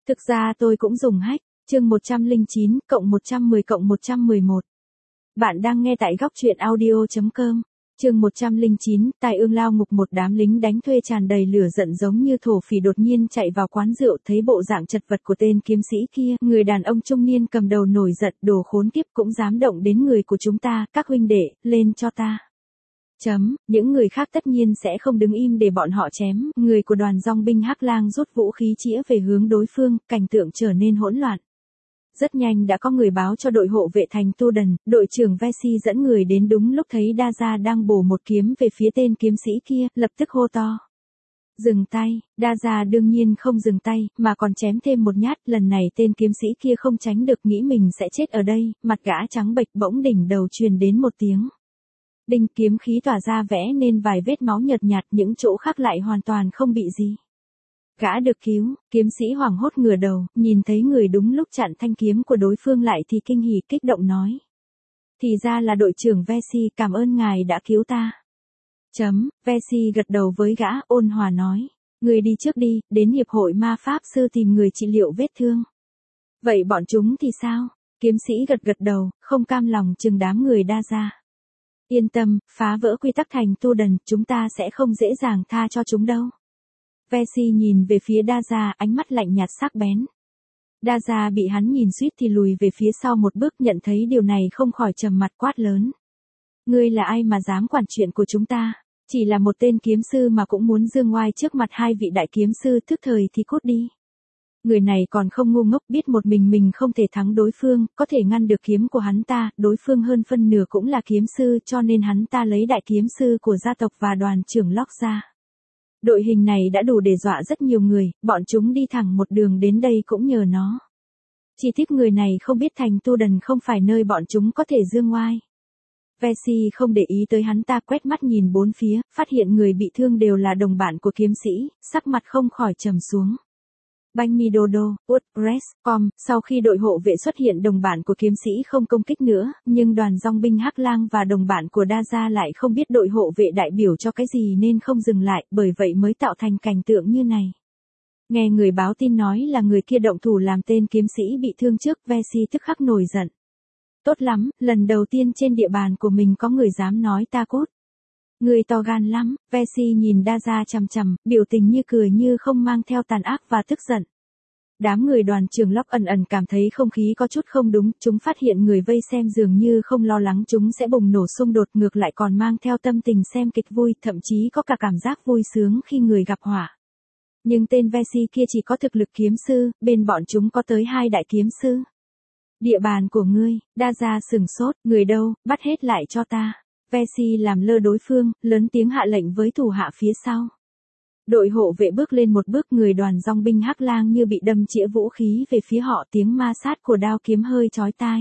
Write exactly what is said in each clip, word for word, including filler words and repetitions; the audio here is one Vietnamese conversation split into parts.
Thực ra tôi cũng dùng hack, chương một trăm lẻ chín cộng một trăm mười cộng một trăm mười một. Bạn đang nghe tại góc truyện audio chấm com. Chương một trăm lẻ chín, tai ương lao ngục. Một đám lính đánh thuê tràn đầy lửa giận giống như thổ phỉ đột nhiên chạy vào quán rượu, thấy bộ dạng chật vật của tên kiếm sĩ kia, người đàn ông trung niên cầm đầu nổi giận, đồ khốn kiếp cũng dám động đến người của chúng ta, các huynh đệ, lên cho ta. Chấm, những người khác tất nhiên sẽ không đứng im để bọn họ chém, người của đoàn dong binh Hắc Lang rút vũ khí chĩa về hướng đối phương, cảnh tượng trở nên hỗn loạn. Rất nhanh đã có người báo cho đội hộ vệ thành Tu Đần, đội trưởng Vesi dẫn người đến đúng lúc thấy Đa Gia đang bổ một kiếm về phía tên kiếm sĩ kia, lập tức hô to. Dừng tay, Đa Gia đương nhiên không dừng tay, mà còn chém thêm một nhát, lần này tên kiếm sĩ kia không tránh được, nghĩ mình sẽ chết ở đây, mặt gã trắng bệch, bỗng đỉnh đầu truyền đến một tiếng. Đinh, kiếm khí tỏa ra vẽ nên vài vết máu nhợt nhạt, những chỗ khác lại hoàn toàn không bị gì. Gã được cứu, kiếm sĩ hoảng hốt ngửa đầu, nhìn thấy người đúng lúc chặn thanh kiếm của đối phương lại thì kinh hỉ kích động nói. Thì ra là đội trưởng Vesi, cảm ơn ngài đã cứu ta. Chấm, Vesi gật đầu với gã, ôn hòa nói. Người đi trước đi, đến hiệp hội ma pháp sư tìm người trị liệu vết thương. Vậy bọn chúng thì sao? Kiếm sĩ gật gật đầu, không cam lòng chừng đám người Đa Gia. Yên tâm, phá vỡ quy tắc thành Tu Đần, chúng ta sẽ không dễ dàng tha cho chúng đâu. Vesi nhìn về phía Đa Gia, ánh mắt lạnh nhạt sắc bén. Đa Gia bị hắn nhìn suýt thì lùi về phía sau một bước, nhận thấy điều này không khỏi trầm mặt quát lớn. Ngươi là ai mà dám quản chuyện của chúng ta? Chỉ là một tên kiếm sư mà cũng muốn dương oai trước mặt hai vị đại kiếm sư, thức thời thì cút đi. Người này còn không ngu ngốc, biết một mình mình không thể thắng đối phương, có thể ngăn được kiếm của hắn ta, đối phương hơn phân nửa cũng là kiếm sư, cho nên hắn ta lấy đại kiếm sư của gia tộc và đoàn trưởng Lóc ra. Đội hình này đã đủ để dọa rất nhiều người, bọn chúng đi thẳng một đường đến đây cũng nhờ nó. Chỉ tiếc người này không biết thành Tu Đần không phải nơi bọn chúng có thể dương oai. Vesi không để ý tới hắn ta, quét mắt nhìn bốn phía, phát hiện người bị thương đều là đồng bạn của kiếm sĩ, sắc mặt không khỏi trầm xuống. Banh mi đô đô, út, res, com, sau khi đội hộ vệ xuất hiện, đồng bạn của kiếm sĩ không công kích nữa, nhưng đoàn dong binh Hắc Lang và đồng bạn của Đa Gia lại không biết đội hộ vệ đại biểu cho cái gì nên không dừng lại, bởi vậy mới tạo thành cảnh tượng như này. Nghe người báo tin nói là người kia động thủ làm tên kiếm sĩ bị thương trước, Vesi tức khắc nổi giận. Tốt lắm, lần đầu tiên trên địa bàn của mình có người dám nói ta cút. Người to gan lắm, Vesi nhìn Đa Gia chằm chằm, biểu tình như cười như không, mang theo tàn ác và tức giận. Đám người đoàn trưởng Lóc ẩn ẩn cảm thấy không khí có chút không đúng, chúng phát hiện người vây xem dường như không lo lắng chúng sẽ bùng nổ xung đột, ngược lại còn mang theo tâm tình xem kịch vui, thậm chí có cả cảm giác vui sướng khi người gặp họa. Nhưng tên Vesi kia chỉ có thực lực kiếm sư, bên bọn chúng có tới hai đại kiếm sư. Địa bàn của ngươi, Đa Gia sửng sốt, người đâu, bắt hết lại cho ta. Vesi làm lơ đối phương, lớn tiếng hạ lệnh với thủ hạ phía sau. Đội hộ vệ bước lên một bước, người đoàn dong binh Hắc Lang như bị đâm chĩa vũ khí về phía họ, tiếng ma sát của đao kiếm hơi chói tai.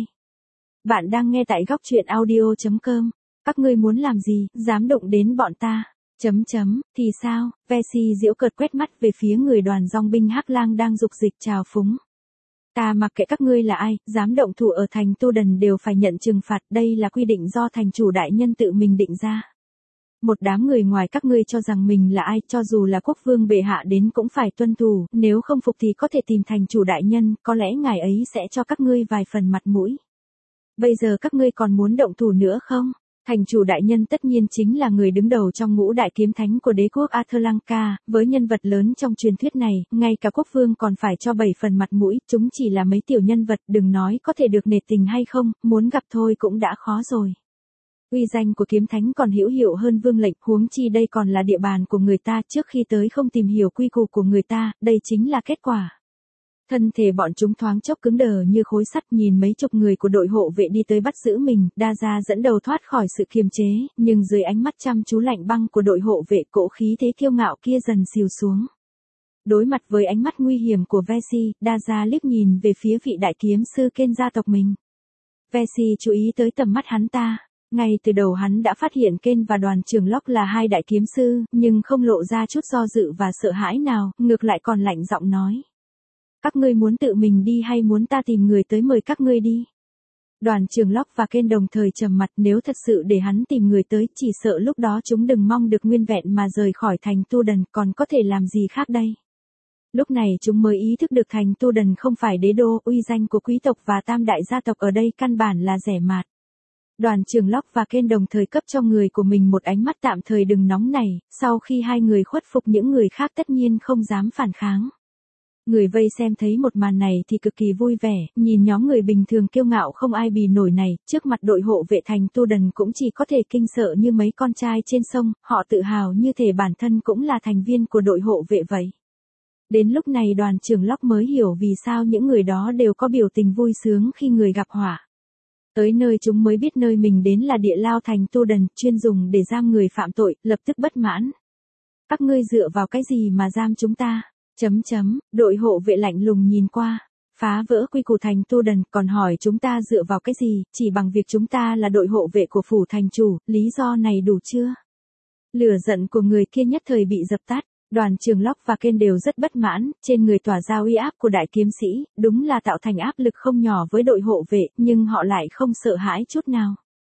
Bạn đang nghe tại góc truyện audio chấm com. Các ngươi muốn làm gì, dám động đến bọn ta? Chấm chấm, thì sao? Vesi giễu cợt quét mắt về phía người đoàn dong binh Hắc Lang đang dục dịch trào phúng. Ta mặc kệ các ngươi là ai, dám động thủ ở thành Tu Đần đều phải nhận trừng phạt, đây là quy định do thành chủ đại nhân tự mình định ra. Một đám người ngoài các ngươi cho rằng mình là ai, cho dù là quốc vương bệ hạ đến cũng phải tuân thủ, nếu không phục thì có thể tìm thành chủ đại nhân, có lẽ ngài ấy sẽ cho các ngươi vài phần mặt mũi. Bây giờ các ngươi còn muốn động thủ nữa không? Thành chủ đại nhân tất nhiên chính là người đứng đầu trong ngũ đại kiếm thánh của đế quốc Atlanka, với nhân vật lớn trong truyền thuyết này, ngay cả quốc vương còn phải cho bảy phần mặt mũi, chúng chỉ là mấy tiểu nhân vật, đừng nói có thể được nể tình hay không, muốn gặp thôi cũng đã khó rồi. Uy danh của kiếm thánh còn hữu hiệu hơn vương lệnh, huống chi đây còn là địa bàn của người ta, trước khi tới không tìm hiểu quy củ của người ta, đây chính là kết quả. Thân thể bọn chúng thoáng chốc cứng đờ như khối sắt, nhìn mấy chục người của đội hộ vệ đi tới bắt giữ mình, Đa Gia dẫn đầu thoát khỏi sự kiềm chế, nhưng dưới ánh mắt chăm chú lạnh băng của đội hộ vệ, cỗ khí thế kiêu ngạo kia dần xìu xuống. Đối mặt với ánh mắt nguy hiểm của Vesi, Đa Gia liếc nhìn về phía vị đại kiếm sư Ken gia tộc mình. Vesi chú ý tới tầm mắt hắn ta. Ngay từ đầu hắn đã phát hiện Ken và đoàn trưởng Lóc là hai đại kiếm sư, nhưng không lộ ra chút do dự và sợ hãi nào, ngược lại còn lạnh giọng nói. Các ngươi muốn tự mình đi hay muốn ta tìm người tới mời các ngươi đi? Đoàn trưởng Lóc và Ken đồng thời trầm mặt, nếu thật sự để hắn tìm người tới, chỉ sợ lúc đó chúng đừng mong được nguyên vẹn mà rời khỏi thành Tu Đần, còn có thể làm gì khác đây? Lúc này chúng mới ý thức được thành Tu Đần không phải đế đô, uy danh của quý tộc và tam đại gia tộc ở đây căn bản là rẻ mạt. Đoàn Trường Locke và Ken đồng thời cấp cho người của mình một ánh mắt tạm thời đừng nóng này, sau khi hai người khuất phục những người khác tất nhiên không dám phản kháng. Người vây xem thấy một màn này thì cực kỳ vui vẻ, nhìn nhóm người bình thường kiêu ngạo không ai bì nổi này, trước mặt đội hộ vệ thành Tu Đần cũng chỉ có thể kinh sợ như mấy con trai trên sông, họ tự hào như thể bản thân cũng là thành viên của đội hộ vệ vậy. Đến lúc này Đoàn Trường Locke mới hiểu vì sao những người đó đều có biểu tình vui sướng khi người gặp họa. Tới nơi chúng mới biết nơi mình đến là địa lao thành Tu Đần, chuyên dùng để giam người phạm tội, lập tức bất mãn. Các ngươi dựa vào cái gì mà giam chúng ta? Chấm chấm, đội hộ vệ lạnh lùng nhìn qua, phá vỡ quy củ thành Tu Đần, còn hỏi chúng ta dựa vào cái gì, chỉ bằng việc chúng ta là đội hộ vệ của phủ thành chủ, lý do này đủ chưa? Lửa giận của người kia nhất thời bị dập tắt. Đoàn Trường Locke và Ken đều rất bất mãn, trên người tỏa ra uy áp của đại kiếm sĩ, đúng là tạo thành áp lực không nhỏ với đội hộ vệ, nhưng họ lại không sợ hãi chút nào.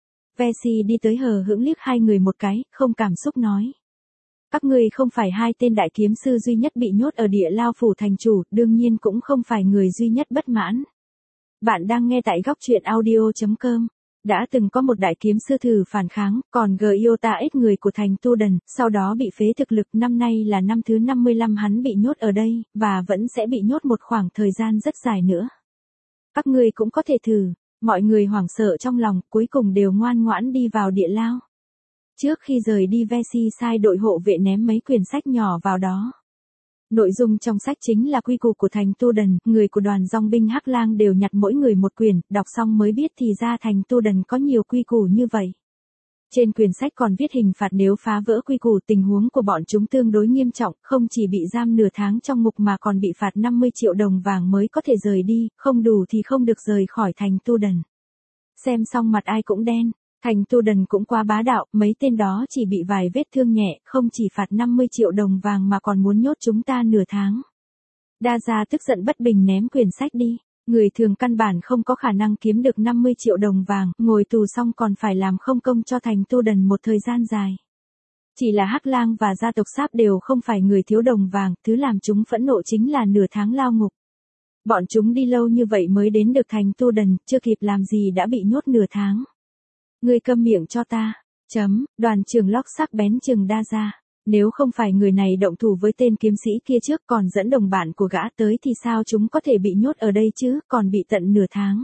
Vesey đi tới hờ hững liếc hai người một cái, không cảm xúc nói. Các ngươi không phải hai tên đại kiếm sư duy nhất bị nhốt ở địa lao phủ thành chủ, đương nhiên cũng không phải người duy nhất bất mãn. Bạn đang nghe tại góc truyện audio chấm com. Đã từng có một đại kiếm sư thử phản kháng, còn Gyota ít người của thành Tu Đần, sau đó bị phế thực lực, năm nay là năm thứ năm mươi lăm hắn bị nhốt ở đây, và vẫn sẽ bị nhốt một khoảng thời gian rất dài nữa. Các ngươi cũng có thể thử, mọi người hoảng sợ trong lòng, cuối cùng đều ngoan ngoãn đi vào địa lao. Trước khi rời đi Vesey sai đội hộ vệ ném mấy quyển sách nhỏ vào đó. Nội dung trong sách chính là quy củ của thành Tu Đần, người của đoàn dòng binh Hắc Lang đều nhặt mỗi người một quyển, đọc xong mới biết thì ra thành Tu Đần có nhiều quy củ như vậy. Trên quyển sách còn viết hình phạt nếu phá vỡ quy củ, tình huống của bọn chúng tương đối nghiêm trọng, không chỉ bị giam nửa tháng trong ngục mà còn bị phạt năm mươi triệu đồng vàng mới có thể rời đi, không đủ thì không được rời khỏi thành Tu Đần. Xem xong mặt ai cũng đen. Thành Tu Đần cũng quá bá đạo, mấy tên đó chỉ bị vài vết thương nhẹ, không chỉ phạt năm mươi triệu đồng vàng mà còn muốn nhốt chúng ta nửa tháng. Đa Gia tức giận bất bình ném quyển sách đi, người thường căn bản không có khả năng kiếm được năm mươi triệu đồng vàng, ngồi tù xong còn phải làm không công cho thành Tu Đần một thời gian dài. Chỉ là Hắc Lang và gia tộc Sáp đều không phải người thiếu đồng vàng, thứ làm chúng phẫn nộ chính là nửa tháng lao ngục. Bọn chúng đi lâu như vậy mới đến được thành Tu Đần, chưa kịp làm gì đã bị nhốt nửa tháng. Ngươi câm miệng cho ta. Chấm, Đoàn Trường Locke sắc bén chừng Đa Gia. Nếu không phải người này động thủ với tên kiếm sĩ kia trước còn dẫn đồng bạn của gã tới thì sao chúng có thể bị nhốt ở đây chứ, còn bị tận nửa tháng.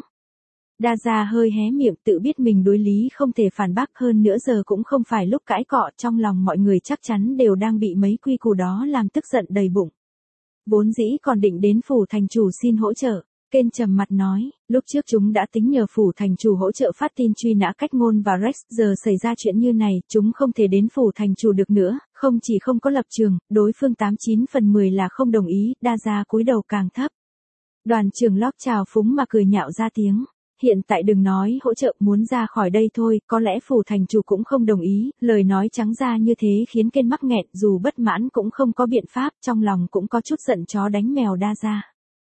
Đa Gia hơi hé miệng tự biết mình đối lý không thể phản bác hơn nữa giờ cũng không phải lúc cãi cọ, trong lòng mọi người chắc chắn đều đang bị mấy quy củ đó làm tức giận đầy bụng. Vốn dĩ còn định đến phủ thành chủ xin hỗ trợ. Ken trầm mặt nói, lúc trước chúng đã tính nhờ phủ thành chủ hỗ trợ phát tin truy nã Cách Ngôn và Rex, giờ xảy ra chuyện như này, chúng không thể đến phủ thành chủ được nữa, không chỉ không có lập trường, đối phương tám chín phần mười là không đồng ý, Đa Gia cúi đầu càng thấp. Đoàn Trường Locke chào phúng mà cười nhạo ra tiếng, hiện tại đừng nói hỗ trợ, muốn ra khỏi đây thôi, có lẽ phủ thành chủ cũng không đồng ý, lời nói trắng ra như thế khiến Ken mắc nghẹn, dù bất mãn cũng không có biện pháp, trong lòng cũng có chút giận chó đánh mèo Đa Gia.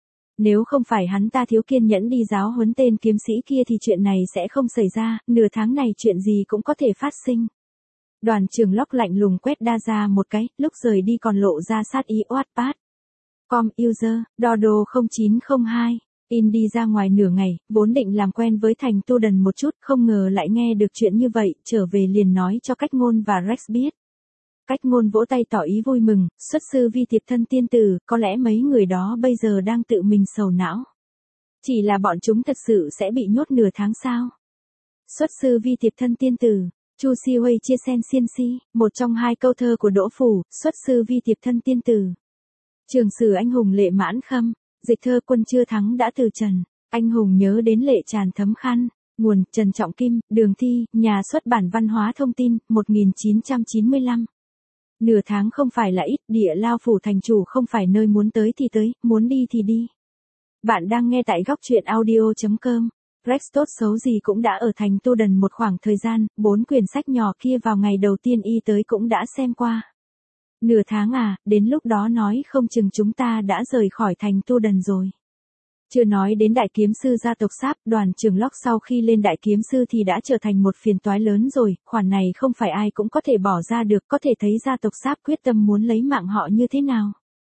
Nếu không phải hắn ta thiếu kiên nhẫn đi giáo huấn tên kiếm sĩ kia thì chuyện này sẽ không xảy ra, nửa tháng này chuyện gì cũng có thể phát sinh. Đoàn Trường Locke lạnh lùng quét Đa Gia một cái, lúc rời đi còn lộ ra sát ý Wattpad. Com user, Dodo không chín không hai, in đi ra ngoài nửa ngày, vốn định làm quen với thành Tu Đần một chút, không ngờ lại nghe được chuyện như vậy, trở về liền nói cho Cách Ngôn và Rex biết. Cách Ngôn vỗ tay tỏ ý vui mừng, xuất sư vi tiệp thân tiên tử, có lẽ mấy người đó bây giờ đang tự mình sầu não. Chỉ là bọn chúng thật sự sẽ bị nhốt nửa tháng sao? Xuất sư vi tiệp thân tiên tử, Chu Si Hui chia sen xiên si, một trong hai câu thơ của Đỗ Phủ, xuất sư vi tiệp thân tiên tử. Trường sử anh hùng lệ mãn khâm, dịch thơ quân chưa thắng đã từ trần, anh hùng nhớ đến lệ tràn thấm khăn. Nguồn, Trần Trọng Kim, Đường Thi, Nhà xuất bản Văn hóa Thông tin, một nghìn chín trăm chín mươi lăm. Nửa tháng không phải là ít, địa lao phủ thành chủ không phải nơi muốn tới thì tới, muốn đi thì đi. Bạn đang nghe tại góc truyện audio chấm com. Rex tốt xấu gì cũng đã ở thành Tu Đần một khoảng thời gian, bốn quyển sách nhỏ kia vào ngày đầu tiên y tới cũng đã xem qua. Nửa tháng à, đến lúc đó nói không chừng chúng ta đã rời khỏi thành Tu Đần rồi. Chưa nói đến đại kiếm sư gia tộc Sáp, Đoàn Trường Locke sau khi lên đại kiếm sư thì đã trở thành một phiền toái lớn rồi, khoản này không phải ai cũng có thể bỏ ra được, có thể thấy gia tộc Sáp quyết tâm muốn lấy mạng họ như thế nào.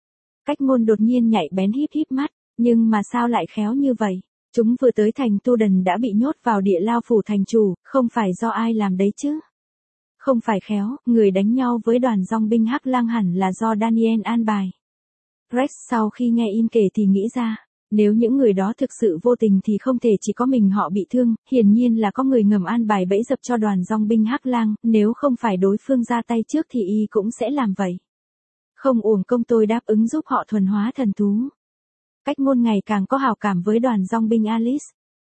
Cách ngôn đột nhiên nhạy bén híp híp mắt, nhưng mà sao lại khéo như vậy? Chúng vừa tới thành Tu Đần đã bị nhốt vào địa lao phủ thành chủ, không phải do ai làm đấy chứ? Không phải khéo, người đánh nhau với đoàn dòng binh Hắc Lang hẳn là do Daniel an bài. Rex sau khi nghe In kể thì nghĩ ra, nếu những người đó thực sự vô tình thì không thể chỉ có mình họ bị thương, hiển nhiên là có người ngầm an bài bẫy dập cho đoàn dòng binh Hắc Lang, nếu không phải đối phương ra tay trước thì y cũng sẽ làm vậy. Không uổng công tôi đáp ứng giúp họ thuần hóa thần thú. Cách ngôn ngày càng có hào cảm với đoàn dòng binh Alice.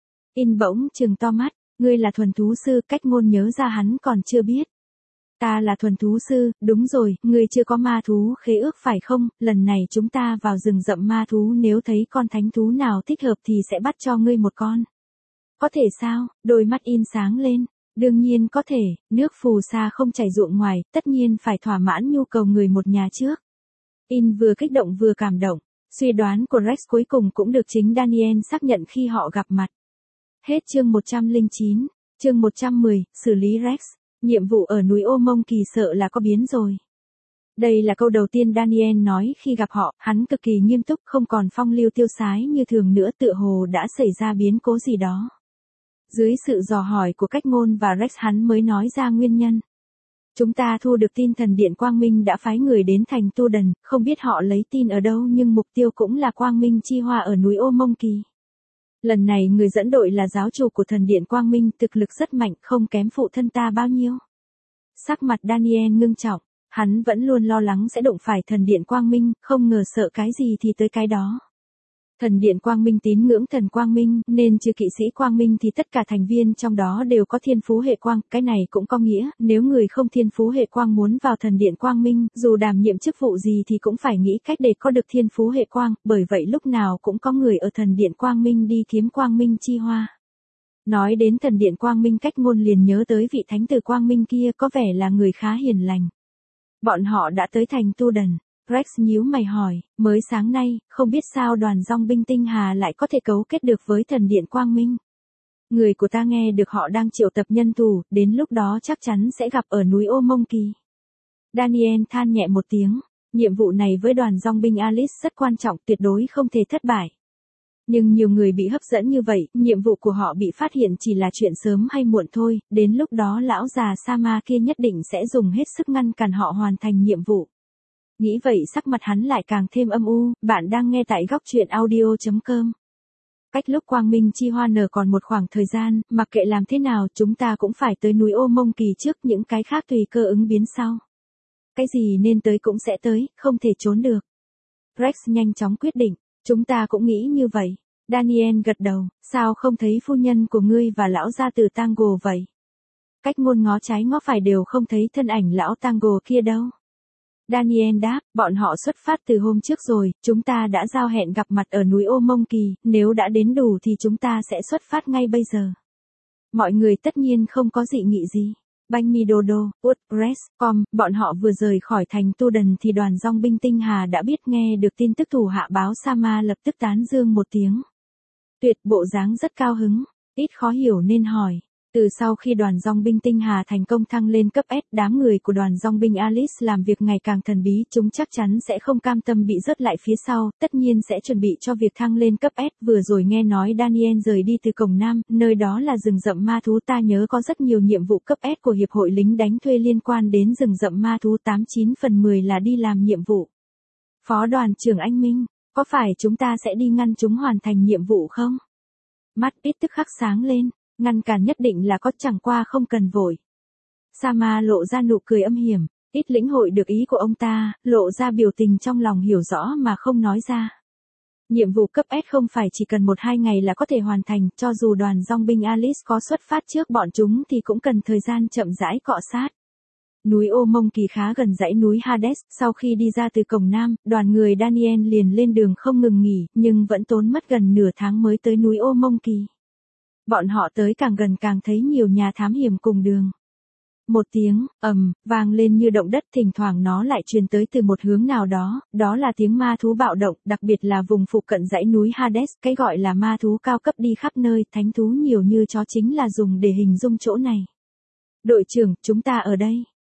In bỗng trừng to mắt, ngươi là thuần thú sư, cách ngôn nhớ ra hắn còn chưa biết. Ta là thuần thú sư, đúng rồi, ngươi chưa có ma thú khế ước phải không, lần này chúng ta vào rừng rậm ma thú nếu thấy con thánh thú nào thích hợp thì sẽ bắt cho ngươi một con. Có thể sao, đôi mắt In sáng lên, đương nhiên có thể, nước phù sa không chảy ruộng ngoài, tất nhiên phải thỏa mãn nhu cầu người một nhà trước. In vừa kích động vừa cảm động, suy đoán của Rex cuối cùng cũng được chính Daniel xác nhận khi họ gặp mặt. Hết chương một trăm lẻ chín, chương một trăm mười, xử lý Rex. Nhiệm vụ ở núi Ô Mông Kỳ sợ là có biến rồi. Đây là câu đầu tiên Daniel nói khi gặp họ, hắn cực kỳ nghiêm túc, không còn phong lưu tiêu sái như thường nữa, tựa hồ đã xảy ra biến cố gì đó. Dưới sự dò hỏi của cách ngôn và Rex hắn mới nói ra nguyên nhân. Chúng ta thu được tin thần điện Quang Minh đã phái người đến thành Tu Đần, không biết họ lấy tin ở đâu nhưng mục tiêu cũng là Quang Minh chi hoa ở núi Ô Mông Kỳ. Lần này người dẫn đội là giáo chủ của thần điện Quang Minh, thực lực rất mạnh, không kém phụ thân ta bao nhiêu. Sắc mặt Daniel ngưng trọng, hắn vẫn luôn lo lắng sẽ đụng phải thần điện Quang Minh, không ngờ sợ cái gì thì tới cái đó. Thần điện Quang Minh tín ngưỡng thần Quang Minh, nên trừ kỵ sĩ Quang Minh thì tất cả thành viên trong đó đều có thiên phú hệ quang, cái này cũng có nghĩa, nếu người không thiên phú hệ quang muốn vào thần điện Quang Minh, dù đảm nhiệm chức vụ gì thì cũng phải nghĩ cách để có được thiên phú hệ quang, bởi vậy lúc nào cũng có người ở thần điện Quang Minh đi kiếm Quang Minh chi hoa. Nói đến thần điện Quang Minh, cách ngôn liền nhớ tới vị thánh tử Quang Minh kia có vẻ là người khá hiền lành. Bọn họ đã tới thành Tu Đần. Rex nhíu mày hỏi, mới sáng nay, không biết sao đoàn dòng binh Tinh Hà lại có thể cấu kết được với thần điện Quang Minh. Người của ta nghe được họ đang triệu tập nhân thủ, đến lúc đó chắc chắn sẽ gặp ở núi Ô Mông Kỳ. Daniel than nhẹ một tiếng, nhiệm vụ này với đoàn dòng binh Alice rất quan trọng, tuyệt đối không thể thất bại. Nhưng nhiều người bị hấp dẫn như vậy, nhiệm vụ của họ bị phát hiện chỉ là chuyện sớm hay muộn thôi, đến lúc đó lão già Sama kia nhất định sẽ dùng hết sức ngăn cản họ hoàn thành nhiệm vụ. Nghĩ vậy sắc mặt hắn lại càng thêm âm u. Bạn đang nghe tại góc truyện audio chấm com. Cách lúc Quang Minh chi hoa nở còn một khoảng thời gian, mặc kệ làm thế nào chúng ta cũng phải tới núi Ô Mông Kỳ trước, những cái khác tùy cơ ứng biến sau. Cái gì nên tới cũng sẽ tới, không thể trốn được. Rex nhanh chóng quyết định, chúng ta cũng nghĩ như vậy. Daniel gật đầu, sao không thấy phu nhân của ngươi và lão gia tử Tango vậy? Cách ngôn ngó trái ngó phải đều không thấy thân ảnh lão Tango kia đâu. Daniel đáp, bọn họ xuất phát từ hôm trước rồi, chúng ta đã giao hẹn gặp mặt ở núi Ô Mông Kỳ, nếu đã đến đủ thì chúng ta sẽ xuất phát ngay bây giờ. Mọi người tất nhiên không có dị nghị gì. Banh Mi Đô Đô, Út, Rex, Com, bọn họ vừa rời khỏi thành Tu Đần thì đoàn dòng binh Tinh Hà đã biết nghe được tin tức thủ hạ báo Sama lập tức tán dương một tiếng. Tuyệt, bộ dáng rất cao hứng, ít khó hiểu nên hỏi. Từ sau khi đoàn dòng binh Tinh Hà thành công thăng lên cấp S, đám người của đoàn dòng binh Alice làm việc ngày càng thần bí, chúng chắc chắn sẽ không cam tâm bị rớt lại phía sau, tất nhiên sẽ chuẩn bị cho việc thăng lên cấp S. Vừa rồi nghe nói Daniel rời đi từ Cổng Nam, nơi đó là rừng rậm ma thú, ta nhớ có rất nhiều nhiệm vụ cấp S của Hiệp hội lính đánh thuê liên quan đến rừng rậm ma thú, tám chín phần mười là đi làm nhiệm vụ. Phó đoàn trưởng Anh Minh, có phải chúng ta sẽ đi ngăn chúng hoàn thành nhiệm vụ không? Mắt ít tức khắc sáng lên. Ngăn cản nhất định là có, chẳng qua không cần vội. Sama lộ ra nụ cười âm hiểm, ít lĩnh hội được ý của ông ta, lộ ra biểu tình trong lòng hiểu rõ mà không nói ra. Nhiệm vụ cấp S không phải chỉ cần một hai ngày là có thể hoàn thành, cho dù đoàn dòng binh Alice có xuất phát trước bọn chúng thì cũng cần thời gian chậm rãi cọ sát. Núi Ô Mông Kỳ khá gần dãy núi Hades, sau khi đi ra từ Cổng Nam, đoàn người Daniel liền lên đường không ngừng nghỉ, nhưng vẫn tốn mất gần nửa tháng mới tới núi Ô Mông Kỳ. Bọn họ tới càng gần càng thấy nhiều nhà thám hiểm cùng đường. Một tiếng, ầm, vang lên như động đất, thỉnh thoảng nó lại truyền tới từ một hướng nào đó, đó là tiếng ma thú bạo động, đặc biệt là vùng phụ cận dãy núi Hades, cái gọi là ma thú cao cấp đi khắp nơi, thánh thú nhiều như chó chính là dùng để hình dung chỗ này. Đội trưởng, chúng ta ở đây.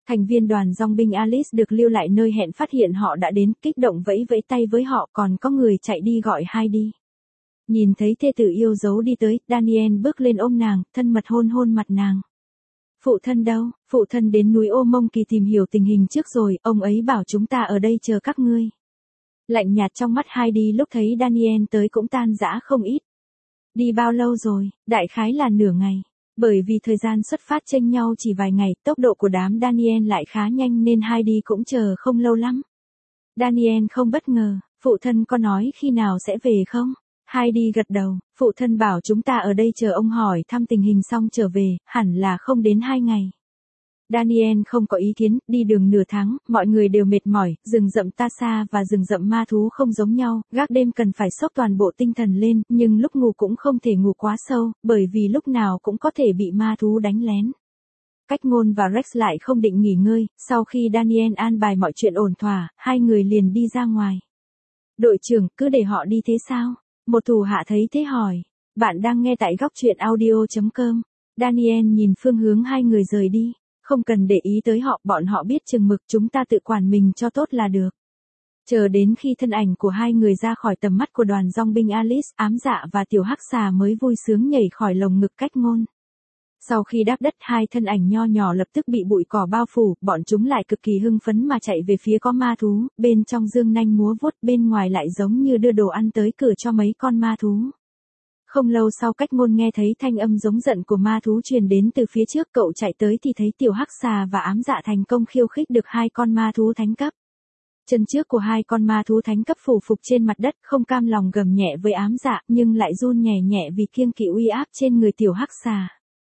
Thành viên đoàn dòng binh Alice được lưu lại nơi hẹn phát hiện họ đã đến, kích động vẫy vẫy tay với họ, còn có người chạy đi gọi Heidi. Nhìn thấy thê tử yêu dấu đi tới, Daniel bước lên ôm nàng, thân mật hôn hôn mặt nàng. Phụ thân đâu? Phụ thân đến núi Ô Mông Kỳ tìm hiểu tình hình trước rồi, ông ấy bảo chúng ta ở đây chờ các ngươi. Lạnh nhạt trong mắt Heidi lúc thấy Daniel tới cũng tan rã không ít. Đi bao lâu rồi? Đại khái là nửa ngày. Bởi vì thời gian xuất phát chênh nhau chỉ vài ngày, tốc độ của đám Daniel lại khá nhanh nên Heidi cũng chờ không lâu lắm. Daniel không bất ngờ, phụ thân có nói khi nào sẽ về không? Heidi gật đầu, phụ thân bảo chúng ta ở đây chờ ông hỏi thăm tình hình xong trở về, hẳn là không đến hai ngày. Daniel không có ý kiến, đi đường nửa tháng, mọi người đều mệt mỏi, rừng rậm Tasa và rừng rậm ma thú không giống nhau, gác đêm cần phải xốc toàn bộ tinh thần lên, nhưng lúc ngủ cũng không thể ngủ quá sâu, bởi vì lúc nào cũng có thể bị ma thú đánh lén. Cách Ngôn và Rex lại không định nghỉ ngơi, sau khi Daniel an bài mọi chuyện ổn thỏa, hai người liền đi ra ngoài. Đội trưởng, cứ để họ đi thế sao? Một thủ hạ thấy thế hỏi. Bạn đang nghe tại góc truyện audio chấm com. Daniel nhìn phương hướng hai người rời đi. Không cần để ý tới họ, bọn họ biết chừng mực, chúng ta tự quản mình cho tốt là được. Chờ đến khi thân ảnh của hai người ra khỏi tầm mắt của đoàn dòng binh Alice, Ám Dạ và Tiểu Hắc Xà mới vui sướng nhảy khỏi lồng ngực Cách Ngôn. Sau khi đáp đất, hai thân ảnh nho nhỏ lập tức bị bụi cỏ bao phủ, bọn chúng lại cực kỳ hưng phấn mà chạy về phía có ma thú, bên trong dương nanh múa vuốt, bên ngoài lại giống như đưa đồ ăn tới cửa cho mấy con ma thú. Không lâu sau Cách Ngôn nghe thấy thanh âm giống giận của ma thú truyền đến từ phía trước, cậu chạy tới thì thấy Tiểu Hắc Xà và Ám Dạ thành công khiêu khích được hai con ma thú thánh cấp. Chân trước của hai con ma thú thánh cấp phủ phục trên mặt đất, không cam lòng gầm nhẹ với Ám Dạ, nhưng lại run nhẹ nhẹ vì kiêng kỵ uy áp trên người Tiểu Hắc Xà.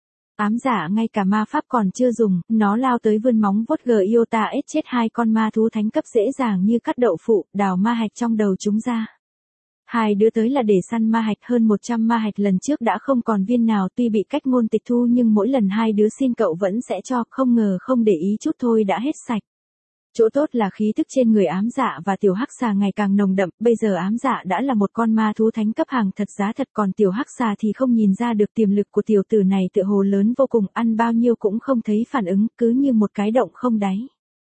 Ám Dạ ngay cả ma pháp còn chưa dùng, nó lao tới vươn móng vuốt Giota ết chết hai con ma thú thánh cấp dễ dàng như cắt đậu phụ, đào ma hạch trong đầu chúng ra. Hai đứa tới là để săn ma hạch, hơn một trăm ma hạch lần trước đã không còn viên nào, tuy bị Cách Ngôn tịch thu nhưng mỗi lần hai đứa xin cậu vẫn sẽ cho, không ngờ không để ý chút thôi đã hết sạch. Chỗ tốt là khí tức trên người Ám Dạ và Tiểu Hắc Xà ngày càng nồng đậm, bây giờ Ám Dạ đã là một con ma thú thánh cấp hàng thật giá thật, còn Tiểu Hắc Xà thì không nhìn ra được tiềm lực của tiểu tử này, tựa hồ lớn vô cùng, ăn bao nhiêu cũng không thấy phản ứng, cứ như một cái động không đáy.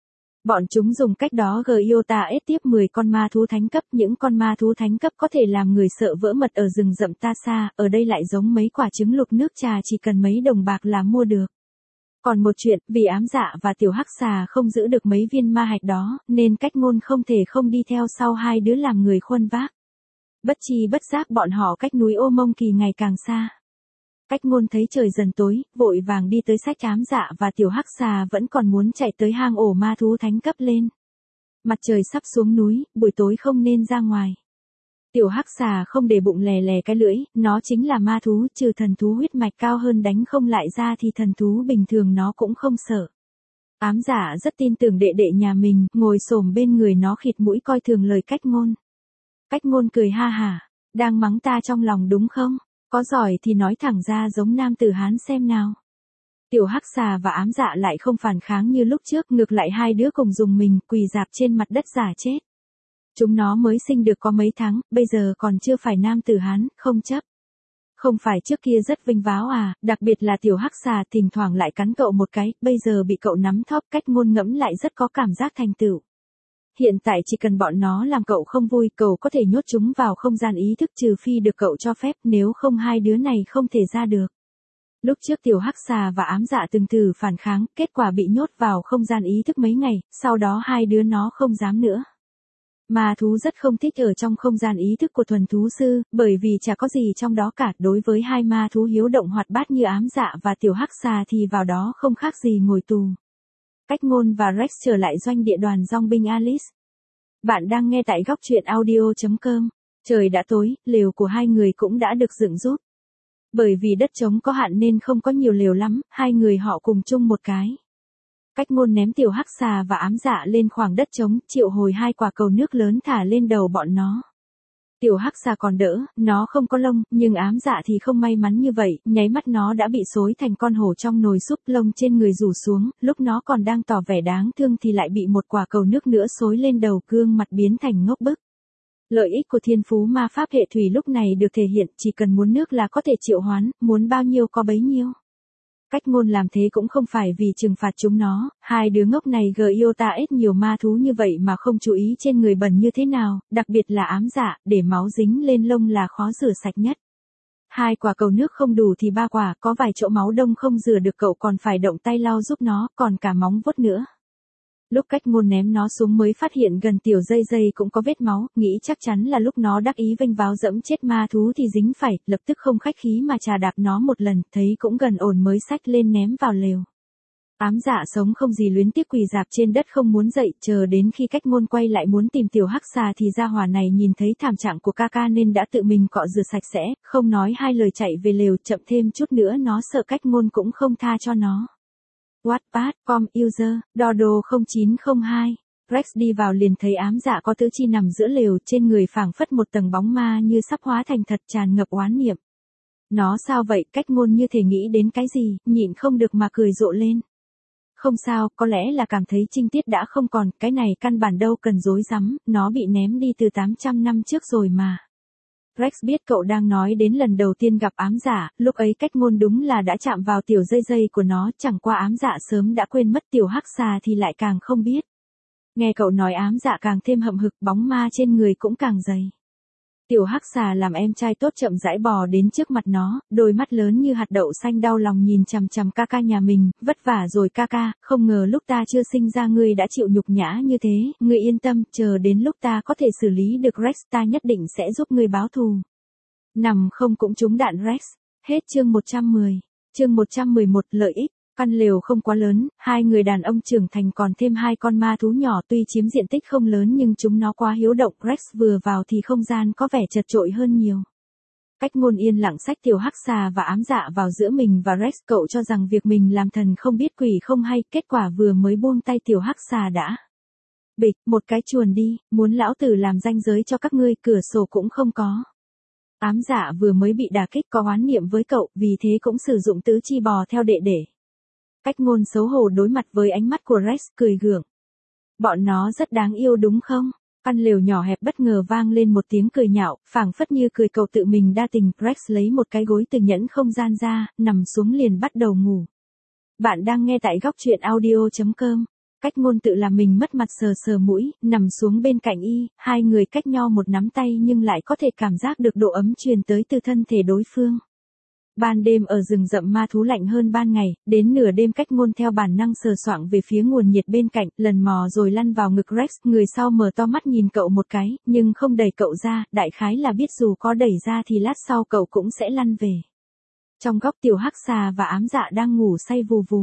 Bọn chúng dùng cách đó Giota ết tiếp mười con ma thú thánh cấp, những con ma thú thánh cấp có thể làm người sợ vỡ mật ở rừng rậm Tasa, ở đây lại giống mấy quả trứng lục nước trà, chỉ cần mấy đồng bạc là mua được. Còn một chuyện, vì Ám Dạ và Tiểu Hắc Xà không giữ được mấy viên ma hạch đó, nên Cách Ngôn không thể không đi theo sau hai đứa làm người khuân vác. Bất chi bất giác bọn họ cách núi Ô Mông Kỳ ngày càng xa. Cách Ngôn thấy trời dần tối, vội vàng đi tới xách Ám Dạ và Tiểu Hắc Xà vẫn còn muốn chạy tới hang ổ ma thú thánh cấp lên. Mặt trời sắp xuống núi, buổi tối không nên ra ngoài. Tiểu Hắc Xà không để bụng lè lè cái lưỡi, nó chính là ma thú, trừ thần thú huyết mạch cao hơn đánh không lại ra thì thần thú bình thường nó cũng không sợ. Ám Dạ rất tin tưởng đệ đệ nhà mình, ngồi xổm bên người nó khịt mũi coi thường lời Cách Ngôn. Cách Ngôn cười ha hả, đang mắng ta trong lòng đúng không? Có giỏi thì nói thẳng ra giống nam tử Hán xem nào. Tiểu Hắc Xà và Ám Dạ lại không phản kháng như lúc trước, ngược lại hai đứa cùng dùng mình, quỳ rạp trên mặt đất giả chết. Chúng nó mới sinh được có mấy tháng, bây giờ còn chưa phải nam tử Hán, không chấp. Không phải trước kia rất vinh váo à, đặc biệt là Tiểu Hắc Xà thỉnh thoảng lại cắn cậu một cái, bây giờ bị cậu nắm thóp. Cách Ngôn ngẫm lại rất có cảm giác thành tựu. Hiện tại chỉ cần bọn nó làm cậu không vui, cậu có thể nhốt chúng vào không gian ý thức, trừ phi được cậu cho phép, nếu không hai đứa này không thể ra được. Lúc trước Tiểu Hắc Xà và Ám Dạ từng thử phản kháng, kết quả bị nhốt vào không gian ý thức mấy ngày, sau đó hai đứa nó không dám nữa. Ma thú rất không thích ở trong không gian ý thức của thuần thú sư, bởi vì chả có gì trong đó cả. Đối với hai ma thú hiếu động hoạt bát như Ám Dạ và Tiểu Hắc Xà thì vào đó không khác gì ngồi tù. Cách Ngôn và Rex trở lại doanh địa đoàn dòng binh Alice. Bạn đang nghe tại góc truyện audio chấm com. Trời đã tối, lều của hai người cũng đã được dựng giúp. Bởi vì đất trống có hạn nên không có nhiều lều lắm, hai người họ cùng chung một cái. Cách Ngôn ném Tiểu Hắc Xà và Ám Dạ lên khoảng đất trống, triệu hồi hai quả cầu nước lớn thả lên đầu bọn nó. Tiểu Hắc Xà còn đỡ, nó không có lông, nhưng Ám Dạ thì không may mắn như vậy, nháy mắt nó đã bị xối thành con hổ trong nồi súp, lông trên người rủ xuống, lúc nó còn đang tỏ vẻ đáng thương thì lại bị một quả cầu nước nữa xối lên đầu, gương mặt biến thành ngốc bức. Lợi ích của thiên phú ma pháp hệ thủy lúc này được thể hiện, chỉ cần muốn nước là có thể triệu hoán, muốn bao nhiêu có bấy nhiêu. Cách ngôn làm thế cũng không phải vì trừng phạt chúng nó, hai đứa ngốc này gờ yêu ta ít nhiều ma thú như vậy mà không chú ý trên người bẩn như thế nào, đặc biệt là ám dạ, để máu dính lên lông là khó rửa sạch nhất. Hai quả cầu nước không đủ thì ba quả, có vài chỗ máu đông không rửa được cậu còn phải động tay lau giúp nó, còn cả móng vuốt nữa. Lúc cách ngôn ném nó xuống mới phát hiện gần tiểu dây dây cũng có vết máu, nghĩ chắc chắn là lúc nó đắc ý vênh váo dẫm chết ma thú thì dính phải, lập tức không khách khí mà chà đạp nó một lần, thấy cũng gần ổn mới xách lên ném vào lều. Ám dạ sống không gì luyến tiếc quỳ dạp trên đất không muốn dậy, chờ đến khi cách ngôn quay lại muốn tìm tiểu hắc xà thì gia hỏa này nhìn thấy thảm trạng của ca ca nên đã tự mình cọ rửa sạch sẽ, không nói hai lời chạy về lều, chậm thêm chút nữa nó sợ cách ngôn cũng không tha cho nó. Wattpad, com, user, Dodo không chín không hai. Rex đi vào liền thấy ám dạ có tứ chi nằm giữa lều, trên người phảng phất một tầng bóng ma như sắp hóa thành thật, tràn ngập oán niệm. Nó sao vậy, cách ngôn như thể nghĩ đến cái gì, nhịn không được mà cười rộ lên. Không sao, có lẽ là cảm thấy trinh tiết đã không còn, cái này căn bản đâu cần dối rắm, nó bị ném đi từ tám trăm năm trước rồi mà. Rex biết cậu đang nói đến lần đầu tiên gặp ám dạ, lúc ấy cách ngôn đúng là đã chạm vào tiểu dây dây của nó, chẳng qua ám dạ sớm đã quên mất, tiểu hắc xà thì lại càng không biết. Nghe cậu nói ám dạ càng thêm hậm hực, bóng ma trên người cũng càng dày. Tiểu hắc xà làm em trai tốt chậm rãi bò đến trước mặt nó, đôi mắt lớn như hạt đậu xanh đau lòng nhìn chằm chằm ca ca nhà mình, vất vả rồi ca ca, không ngờ lúc ta chưa sinh ra ngươi đã chịu nhục nhã như thế, ngươi yên tâm, chờ đến lúc ta có thể xử lý được Rex ta nhất định sẽ giúp ngươi báo thù. Nằm không cũng trúng đạn Rex. Hết chương một trăm mười. Chương một trăm mười một lợi ích. Căn lều không quá lớn, hai người đàn ông trưởng thành còn thêm hai con ma thú nhỏ tuy chiếm diện tích không lớn nhưng chúng nó quá hiếu động, Rex vừa vào thì không gian có vẻ chật chội hơn nhiều. Cách ngôn yên lặng xách tiểu hắc xà và ám dạ vào giữa mình và Rex, cậu cho rằng việc mình làm thần không biết quỷ không hay, kết quả vừa mới buông tay tiểu hắc xà đã. Bịch, một cái chuồn đi, muốn lão tử làm ranh giới cho các ngươi, cửa sổ cũng không có. Ám dạ vừa mới bị đả kích có oán niệm với cậu, vì thế cũng sử dụng tứ chi bò theo đệ để. Cách ngôn xấu hổ đối mặt với ánh mắt của Rex, cười gượng. Bọn nó rất đáng yêu đúng không? Căn lều nhỏ hẹp bất ngờ vang lên một tiếng cười nhạo, phảng phất như cười cậu tự mình đa tình. Rex lấy một cái gối từ nhẫn không gian ra, nằm xuống liền bắt đầu ngủ. Bạn đang nghe tại góc truyện audio chấm com. Cách ngôn tự làm mình mất mặt sờ sờ mũi, nằm xuống bên cạnh y, hai người cách nhau một nắm tay nhưng lại có thể cảm giác được độ ấm truyền tới từ thân thể đối phương. Ban đêm ở rừng rậm ma thú lạnh hơn ban ngày, đến nửa đêm cách ngôn theo bản năng sờ soạng về phía nguồn nhiệt bên cạnh, lần mò rồi lăn vào ngực Rex, người sau mở to mắt nhìn cậu một cái, nhưng không đẩy cậu ra, đại khái là biết dù có đẩy ra thì lát sau cậu cũng sẽ lăn về. Trong góc tiểu hắc xà và ám dạ đang ngủ say vù vù.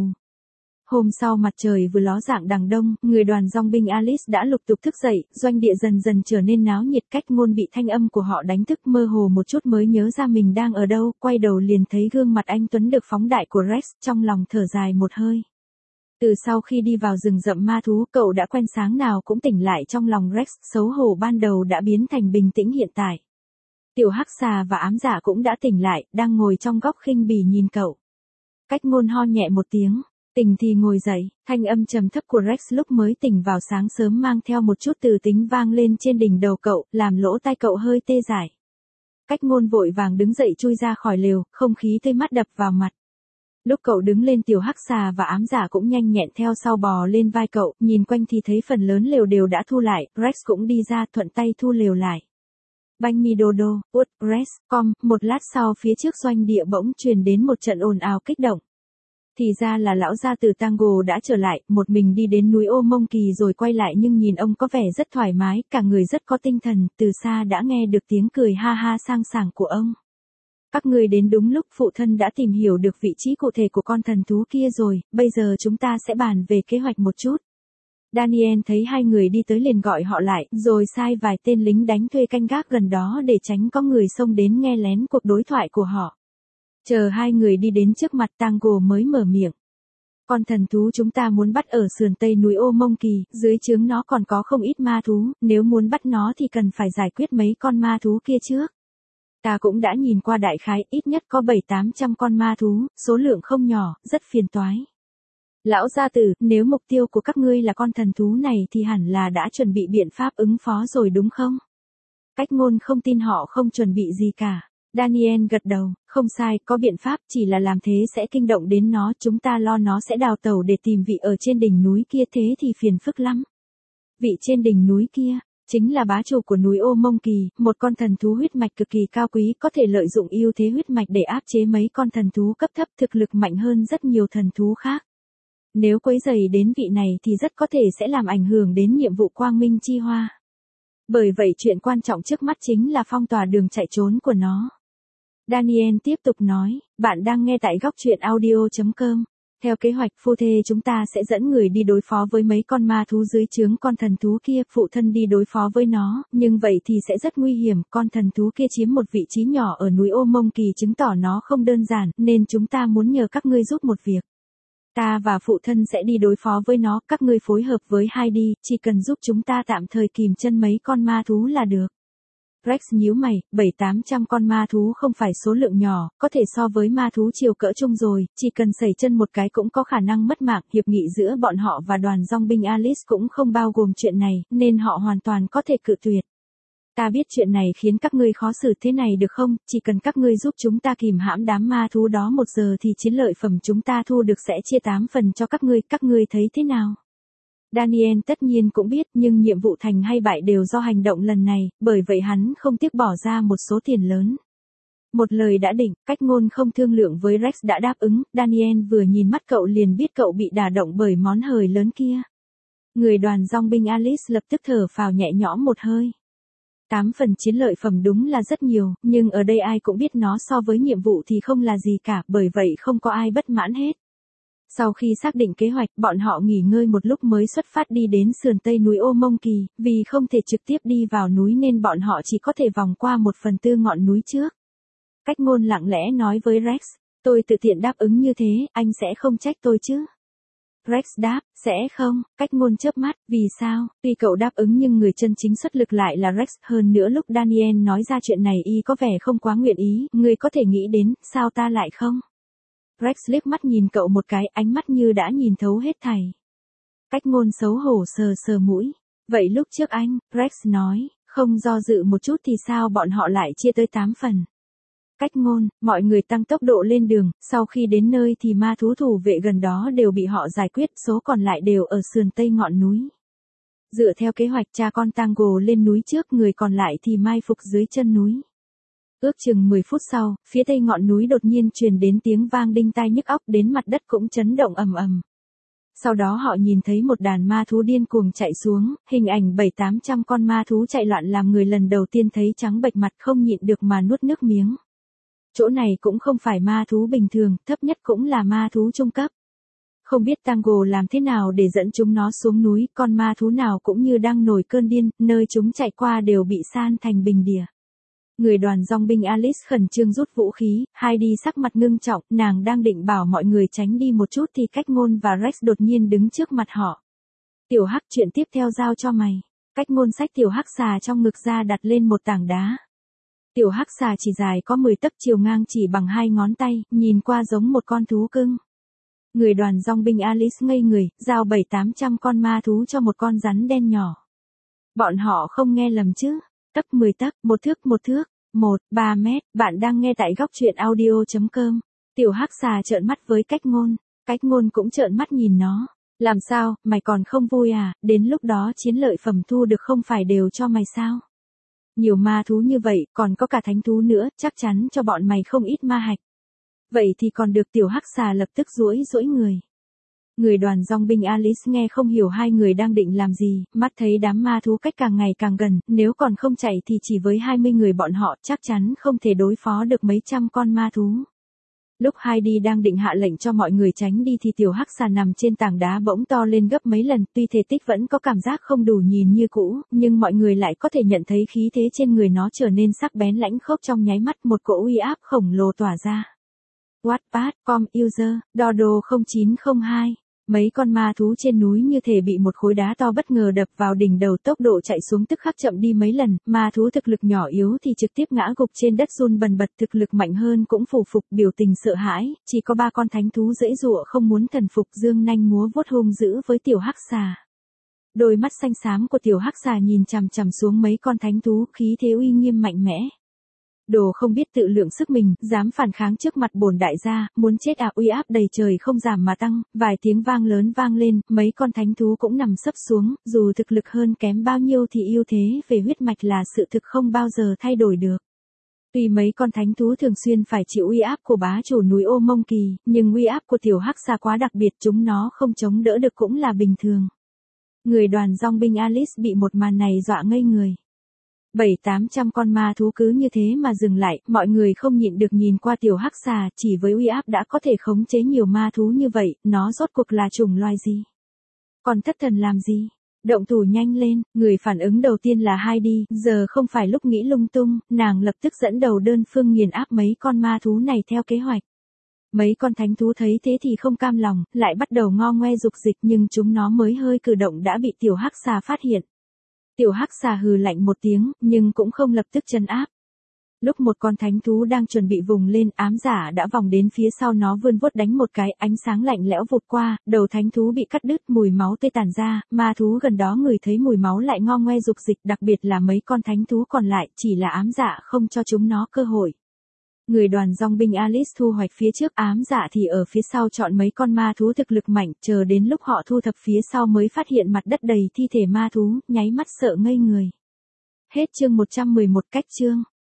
Hôm sau mặt trời vừa ló dạng đằng đông, người đoàn dòng binh Alice đã lục tục thức dậy, doanh địa dần dần trở nên náo nhiệt, cách ngôn bị thanh âm của họ đánh thức mơ hồ một chút mới nhớ ra mình đang ở đâu, quay đầu liền thấy gương mặt anh Tuấn được phóng đại của Rex, trong lòng thở dài một hơi. Từ sau khi đi vào rừng rậm ma thú, cậu đã quen sáng nào cũng tỉnh lại trong lòng Rex, xấu hổ ban đầu đã biến thành bình tĩnh hiện tại. Tiểu hắc xà và ám dạ cũng đã tỉnh lại, đang ngồi trong góc khinh bỉ nhìn cậu. Cách ngôn ho nhẹ một tiếng. Tỉnh thì ngồi dậy, thanh âm trầm thấp của Rex lúc mới tỉnh vào sáng sớm mang theo một chút từ tính vang lên trên đỉnh đầu cậu, làm lỗ tai cậu hơi tê dại. Cách ngôn vội vàng đứng dậy chui ra khỏi lều, không khí tươi mát đập vào mặt. Lúc cậu đứng lên tiểu hắc xà và ám dạ cũng nhanh nhẹn theo sau bò lên vai cậu, nhìn quanh thì thấy phần lớn lều đều đã thu lại, Rex cũng đi ra thuận tay thu lều lại. Banh mi Dodo, út, Rex, com, một lát sau phía trước doanh địa bỗng truyền đến một trận ồn ào kích động. Thì ra là lão gia từ Tango đã trở lại, một mình đi đến núi Ô Mông Kỳ rồi quay lại nhưng nhìn ông có vẻ rất thoải mái, cả người rất có tinh thần, từ xa đã nghe được tiếng cười ha ha sang sảng của ông. Các người đến đúng lúc, phụ thân đã tìm hiểu được vị trí cụ thể của con thần thú kia rồi, bây giờ chúng ta sẽ bàn về kế hoạch một chút. Daniel thấy hai người đi tới liền gọi họ lại, rồi sai vài tên lính đánh thuê canh gác gần đó để tránh có người xông đến nghe lén cuộc đối thoại của họ. Chờ hai người đi đến trước mặt Tango mới mở miệng. Con thần thú chúng ta muốn bắt ở sườn tây núi Ô Mông Kỳ, dưới trướng nó còn có không ít ma thú, nếu muốn bắt nó thì cần phải giải quyết mấy con ma thú kia trước. Ta cũng đã nhìn qua đại khái, ít nhất có bảy tám trăm con ma thú, số lượng không nhỏ, rất phiền toái. Lão gia tử, nếu mục tiêu của các ngươi là con thần thú này thì hẳn là đã chuẩn bị biện pháp ứng phó rồi đúng không? Cách ngôn không tin họ không chuẩn bị gì cả. Daniel gật đầu, không sai, có biện pháp, chỉ là làm thế sẽ kinh động đến nó, chúng ta lo nó sẽ đào tẩu để tìm vị ở trên đỉnh núi kia, thế thì phiền phức lắm. Vị trên đỉnh núi kia, chính là bá chủ của núi Ô Mông Kỳ, một con thần thú huyết mạch cực kỳ cao quý, có thể lợi dụng ưu thế huyết mạch để áp chế mấy con thần thú cấp thấp, thực lực mạnh hơn rất nhiều thần thú khác. Nếu quấy rầy đến vị này thì rất có thể sẽ làm ảnh hưởng đến nhiệm vụ Quang Minh Chi Hoa. Bởi vậy chuyện quan trọng trước mắt chính là phong tỏa đường chạy trốn của nó. Daniel tiếp tục nói, bạn đang nghe tại góc truyện audio chấm com. Theo kế hoạch, phu thê chúng ta sẽ dẫn người đi đối phó với mấy con ma thú dưới trướng con thần thú kia, phụ thân đi đối phó với nó, nhưng vậy thì sẽ rất nguy hiểm, con thần thú kia chiếm một vị trí nhỏ ở núi Ô Mông Kỳ chứng tỏ nó không đơn giản, nên chúng ta muốn nhờ các ngươi giúp một việc. Ta và phụ thân sẽ đi đối phó với nó, các ngươi phối hợp với Heidi, chỉ cần giúp chúng ta tạm thời kìm chân mấy con ma thú là được. Rex nhíu mày, bảy tám trăm con ma thú không phải số lượng nhỏ, có thể so với ma thú chiều cỡ trung rồi, chỉ cần sẩy chân một cái cũng có khả năng mất mạng, hiệp nghị giữa bọn họ và đoàn dòng binh Alice cũng không bao gồm chuyện này, nên họ hoàn toàn có thể cự tuyệt. Ta biết chuyện này khiến các ngươi khó xử thế này được không, chỉ cần các ngươi giúp chúng ta kìm hãm đám ma thú đó một giờ thì chiến lợi phẩm chúng ta thu được sẽ chia tám phần cho các ngươi, các ngươi thấy thế nào? Daniel tất nhiên cũng biết, nhưng nhiệm vụ thành hay bại đều do hành động lần này, bởi vậy hắn không tiếc bỏ ra một số tiền lớn. Một lời đã định, cách ngôn không thương lượng với Rex đã đáp ứng, Daniel vừa nhìn mắt cậu liền biết cậu bị đả động bởi món hời lớn kia. Người đoàn dòng binh Alice lập tức thở phào nhẹ nhõm một hơi. Tám phần chiến lợi phẩm đúng là rất nhiều, nhưng ở đây ai cũng biết nó so với nhiệm vụ thì không là gì cả, bởi vậy không có ai bất mãn hết. Sau khi xác định kế hoạch, bọn họ nghỉ ngơi một lúc mới xuất phát đi đến sườn tây núi Ô Mông Kỳ, vì không thể trực tiếp đi vào núi nên bọn họ chỉ có thể vòng qua một phần tư ngọn núi trước. Cách ngôn lặng lẽ nói với Rex, tôi tự tiện đáp ứng như thế, anh sẽ không trách tôi chứ? Rex đáp, sẽ không, cách ngôn chớp mắt, vì sao, tuy cậu đáp ứng nhưng người chân chính xuất lực lại là Rex, hơn nữa lúc Daniel nói ra chuyện này y có vẻ không quá nguyện ý, người có thể nghĩ đến, sao ta lại không? Rex liếc mắt nhìn cậu một cái, ánh mắt như đã nhìn thấu hết thảy. Cách ngôn xấu hổ sờ sờ mũi. Vậy lúc trước anh, Rex nói, không do dự một chút thì sao bọn họ lại chia tới tám phần. Cách ngôn, mọi người tăng tốc độ lên đường, sau khi đến nơi thì ma thú thủ vệ gần đó đều bị họ giải quyết, số còn lại đều ở sườn tây ngọn núi. Dựa theo kế hoạch cha con Tango lên núi trước, người còn lại thì mai phục dưới chân núi. Ước chừng mười phút sau, phía tây ngọn núi đột nhiên truyền đến tiếng vang đinh tai nhức óc, đến mặt đất cũng chấn động ầm ầm. Sau đó họ nhìn thấy một đàn ma thú điên cuồng chạy xuống, hình ảnh bảy tám trăm con ma thú chạy loạn làm người lần đầu tiên thấy trắng bệch mặt không nhịn được mà nuốt nước miếng. Chỗ này cũng không phải ma thú bình thường, thấp nhất cũng là ma thú trung cấp. Không biết Tango làm thế nào để dẫn chúng nó xuống núi, con ma thú nào cũng như đang nổi cơn điên, nơi chúng chạy qua đều bị san thành bình địa. Người đoàn dòng binh Alice khẩn trương rút vũ khí, Heidi sắc mặt ngưng trọng, nàng đang định bảo mọi người tránh đi một chút thì cách ngôn và Rex đột nhiên đứng trước mặt họ. Tiểu Hắc, chuyện tiếp theo giao cho mày. Cách ngôn xách tiểu Hắc xà trong ngực ra đặt lên một tảng đá. Tiểu Hắc xà chỉ dài có mười tấc, chiều ngang chỉ bằng hai ngón tay, nhìn qua giống một con thú cưng. Người đoàn dòng binh Alice ngây người, giao bảy tám trăm con ma thú cho một con rắn đen nhỏ. Bọn họ không nghe lầm chứ? Tấc mười tấc, một thước một thước, một, ba mét, bạn đang nghe tại góc truyện audio chấm com. Tiểu Hắc xà trợn mắt với cách ngôn, cách ngôn cũng trợn mắt nhìn nó. Làm sao, mày còn không vui à, đến lúc đó chiến lợi phẩm thu được không phải đều cho mày sao? Nhiều ma thú như vậy, còn có cả thánh thú nữa, chắc chắn cho bọn mày không ít ma hạch. Vậy thì còn được. Tiểu Hắc xà lập tức duỗi duỗi người. Người đoàn dòng binh Alice nghe không hiểu hai người đang định làm gì, mắt thấy đám ma thú cách càng ngày càng gần, nếu còn không chạy thì chỉ với hai mươi người bọn họ chắc chắn không thể đối phó được mấy trăm con ma thú. Lúc Heidi đang định hạ lệnh cho mọi người tránh đi thì tiểu Hắc xà nằm trên tảng đá bỗng to lên gấp mấy lần, tuy thể tích vẫn có cảm giác không đủ nhìn như cũ, nhưng mọi người lại có thể nhận thấy khí thế trên người nó trở nên sắc bén lãnh khốc trong nháy mắt, một cỗ uy áp khổng lồ tỏa ra. Wattpad, com, user, Dodo không chín không hai. Mấy con ma thú trên núi như thể bị một khối đá to bất ngờ đập vào đỉnh đầu, tốc độ chạy xuống tức khắc chậm đi mấy lần, ma thú thực lực nhỏ yếu thì trực tiếp ngã gục trên đất run bần bật, thực lực mạnh hơn cũng phủ phục biểu tình sợ hãi, chỉ có ba con thánh thú dễ dụa không muốn thần phục, dương nanh múa vuốt hung dữ với tiểu Hắc xà. Đôi mắt xanh xám của tiểu Hắc xà nhìn chằm chằm xuống mấy con thánh thú, khí thế uy nghiêm mạnh mẽ. Đồ không biết tự lượng sức mình, dám phản kháng trước mặt bổn đại gia, muốn chết à, uy áp đầy trời không giảm mà tăng, vài tiếng vang lớn vang lên, mấy con thánh thú cũng nằm sấp xuống, dù thực lực hơn kém bao nhiêu thì ưu thế về huyết mạch là sự thực không bao giờ thay đổi được. Tuy mấy con thánh thú thường xuyên phải chịu uy áp của bá chủ núi Ô Mông Kỳ, nhưng uy áp của tiểu hắc xà quá đặc biệt, chúng nó không chống đỡ được cũng là bình thường. Người đoàn dòng binh Alice bị một màn này dọa ngây người. Bảy tám trăm con ma thú cứ như thế mà dừng lại, mọi người không nhịn được nhìn qua tiểu hắc xà, chỉ với uy áp đã có thể khống chế nhiều ma thú như vậy, nó rốt cuộc là chủng loài gì? Còn thất thần làm gì? Động thủ nhanh lên, người phản ứng đầu tiên là Heidi, giờ không phải lúc nghĩ lung tung, nàng lập tức dẫn đầu đơn phương nghiền áp mấy con ma thú này theo kế hoạch. Mấy con thánh thú thấy thế thì không cam lòng, lại bắt đầu ngo ngoe dục dịch nhưng chúng nó mới hơi cử động đã bị tiểu hắc xà phát hiện. Tiểu hắc xà hừ lạnh một tiếng, nhưng cũng không lập tức trấn áp. Lúc một con thánh thú đang chuẩn bị vùng lên, ám giả đã vòng đến phía sau nó vươn vuốt đánh một cái, ánh sáng lạnh lẽo vụt qua, đầu thánh thú bị cắt đứt, mùi máu tươi tản ra, ma thú gần đó ngửi thấy mùi máu lại ngo ngoe dục dịch, đặc biệt là mấy con thánh thú còn lại, chỉ là ám giả không cho chúng nó cơ hội. Người đoàn dòng binh Alice thu hoạch phía trước, ám dạ thì ở phía sau chọn mấy con ma thú thực lực mạnh, chờ đến lúc họ thu thập phía sau mới phát hiện mặt đất đầy thi thể ma thú, nháy mắt sợ ngây người. Hết chương một trăm mười một cách chương.